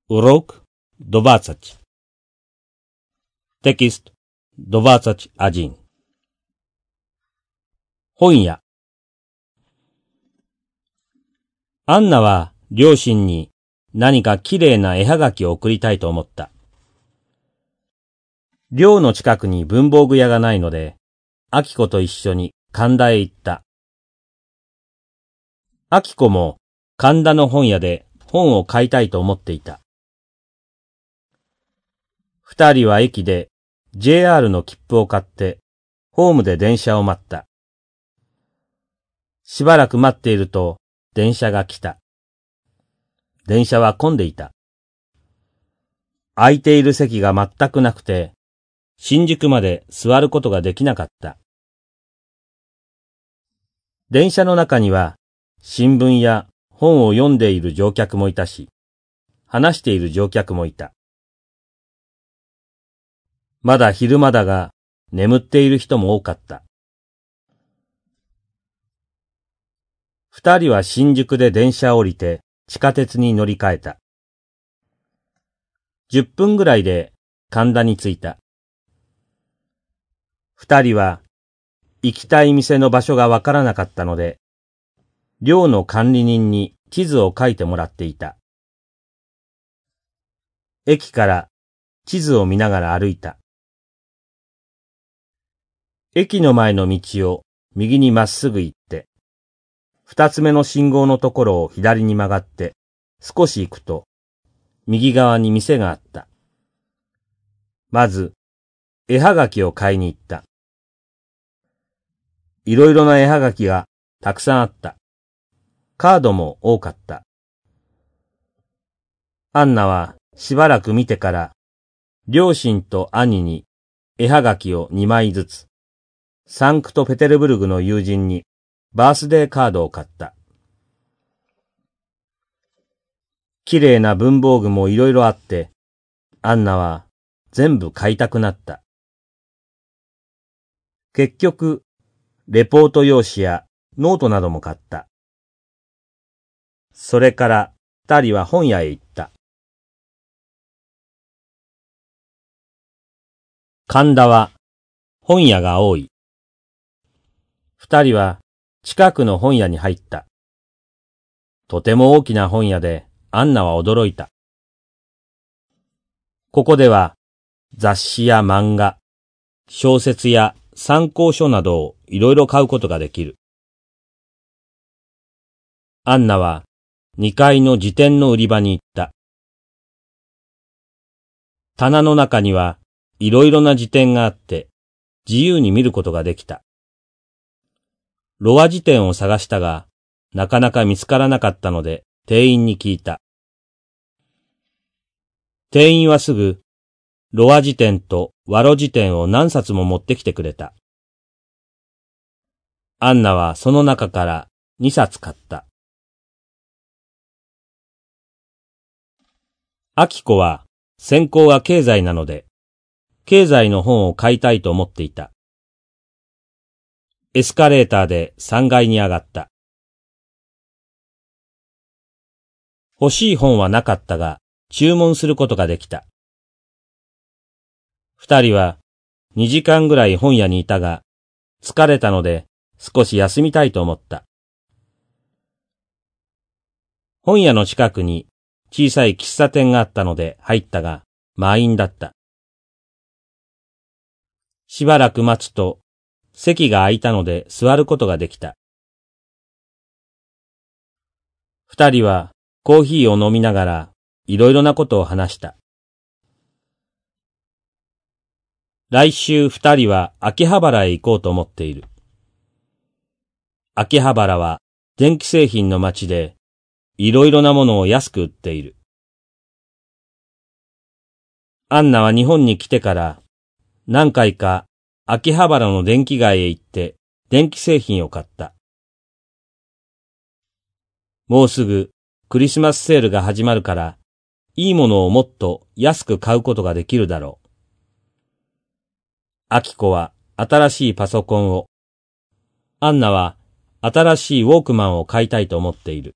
Урок 20. Текст 21. 本屋。アンナは両親に何かきれいな絵はがきを送りたいと思った。寮の近くに文房具屋がないので、アキコと一緒に神田へ行った。アキコも神田の本屋で本を買いたいと思っていた。二人は駅で JR の切符を買って、ホームで電車を待った。しばらく待っていると、電車が来た。電車は混んでいた。空いている席が全くなくて、新宿まで座ることができなかった。電車の中には、新聞や本を読んでいる乗客もいたし、話している乗客もいた。まだ昼間だが、眠っている人も多かった。二人は新宿で電車を降りて地下鉄に乗り換えた。10分ぐらいで神田に着いた。二人は行きたい店の場所がわからなかったので、寮の管理人に地図を書いてもらっていた。駅から地図を見ながら歩いた。駅の前の道を右にまっすぐ行って、二つ目の信号のところを左に曲がって、少し行くと、右側に店があった。まず、絵はがきを買いに行った。いろいろな絵はがきがたくさんあった。カードも多かった。アンナはしばらく見てから、両親と兄に絵はがきを2枚ずつ、サンクトペテルブルグの友人にバースデーカードを買った。きれいな文房具もいろいろあって、アンナは全部買いたくなった。結局、レポート用紙やノートなども買った。それから二人は本屋へ行った。神田は本屋が多い。二人は近くの本屋に入った。とても大きな本屋でアンナは驚いた。ここでは雑誌や漫画、小説や参考書などをいろいろ買うことができる。アンナは2階の辞典の売り場に行った。棚の中にはいろいろな辞典があって自由に見ることができた。ロア辞典を探したが、なかなか見つからなかったので店員に聞いた。店員はすぐ、ロア辞典とワロ辞典を何冊も持ってきてくれた。アンナはその中から2冊買った。アキコは専攻が経済なので、経済の本を買いたいと思っていた。エスカレーターで3階に上がった。欲しい本はなかったが、注文することができた。二人は2時間ぐらい本屋にいたが、疲れたので少し休みたいと思った。本屋の近くに小さい喫茶店があったので入ったが、満員だった。しばらく待つと、席が空いたので座ることができた。二人はコーヒーを飲みながらいろいろなことを話した。来週二人は秋葉原へ行こうと思っている。秋葉原は電気製品の街でいろいろなものを安く売っている。アンナは日本に来てから何回か秋葉原の電気街へ行って電気製品を買った。もうすぐクリスマスセールが始まるから、いいものをもっと安く買うことができるだろう。アキコは新しいパソコンを、アンナは新しいウォークマンを買いたいと思っている。